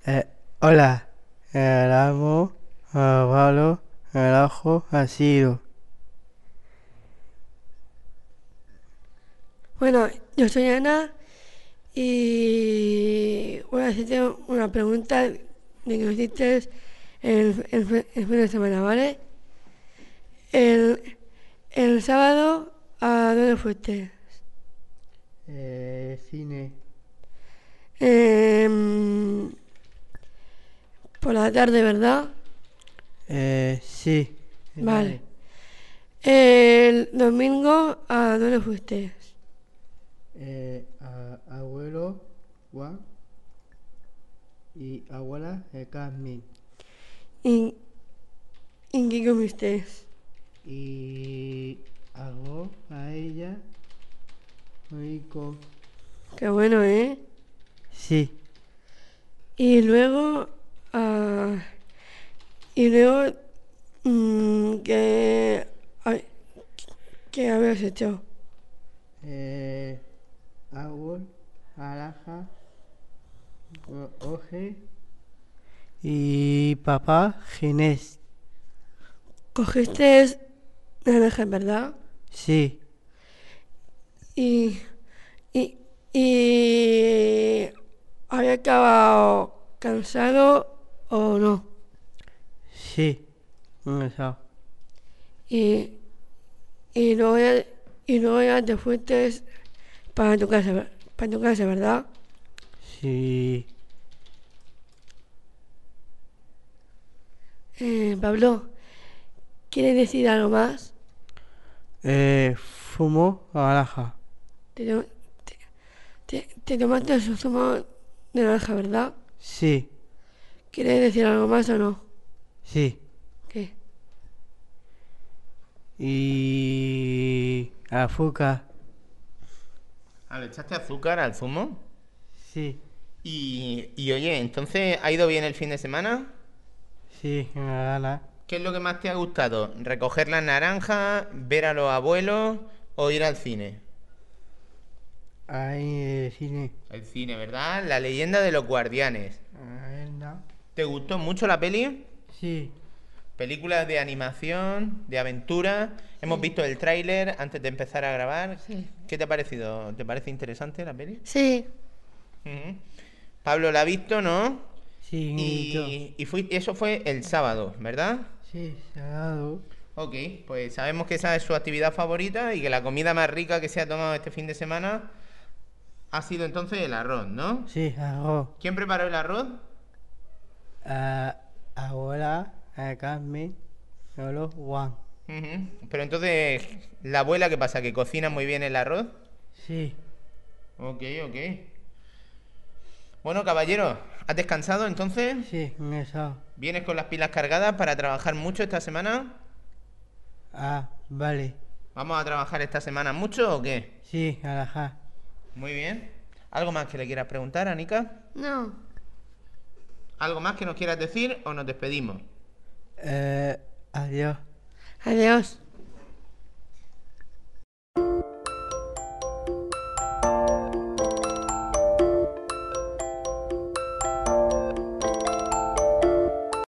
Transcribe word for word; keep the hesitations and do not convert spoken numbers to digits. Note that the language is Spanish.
Eh, hola, el amo, el palo, el ajo, ha sido. Bueno, yo soy Ana y voy a hacerte una pregunta de que me hiciste el, el fin el fin de semana, ¿vale? El, el sábado, ¿a dónde fuiste? Eh, cine. Em, por la tarde, ¿verdad? Eh, sí, Vale. vale. El domingo, ¿a dónde fuiste? Eh, a- abuelo, Juan y abuela, eh, Carmen. ¿Y, y qué comiste? Y hago a ella, rico. Qué bueno, ¿eh? Sí, Y luego, ah, y luego, mm, ¿qué, ay, qué habías hecho? eh, árbol, naranja, o- oje y papá, Ginés. Cogiste naranjas, ¿verdad? Sí, Y, y, y había acabado cansado o no. sí, eso. Y, y luego ya, y luego ya te fuiste para tu casa, ver- para tu casa, ¿verdad? Sí. Eh, Pablo, ¿quieres decir algo más? Eh, fumo naranja. Te, to- te, te tomaste su zumo de naranja, ¿verdad? Sí, ¿Quieres decir algo más o no? sí. ¿Qué? Y azúcar. Ah, ¿le echaste azúcar al zumo? Sí, Y, y oye, entonces, ¿ha ido bien el fin de semana? sí, me gana. ¿Qué es lo que más te ha gustado? ¿Recoger las naranjas, ver a los abuelos o ir al cine? Ahí eh, cine. El cine, ¿verdad? La leyenda de los guardianes. Ahí no. ¿Te gustó mucho la peli? Sí, Películas de animación, de aventura. Hemos Sí, visto el tráiler antes de empezar a grabar. sí. ¿Qué te ha parecido? ¿Te parece interesante la peli? Sí, Ujú. Pablo la ha visto, ¿no? sí, y yo. Y, y fui- eso fue el sábado, ¿verdad? Sí, salado. Ok, pues sabemos que esa es su actividad favorita y que la comida más rica que se ha tomado este fin de semana ha sido entonces el arroz, ¿no? Sí, arroz. ¿Quién preparó el arroz? Ah, abuela, eh, Carmen, solo Juan. Ujú. Pero entonces, ¿la abuela qué pasa? ¿Que cocina muy bien el arroz? Sí, Ok, ok. Bueno, caballero, ¿has descansado entonces? sí, eso. ¿Vienes con las pilas cargadas para trabajar mucho esta semana? Ah, vale. ¿Vamos a trabajar esta semana mucho o qué? Sí, naranja. Muy bien. ¿Algo más que le quieras preguntar, Anika? no. ¿Algo más que nos quieras decir o nos despedimos? Eh, adiós. Adiós.